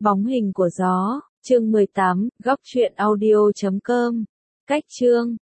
Bóng hình của gió, chương 18, góc truyện audio.com. Cách chương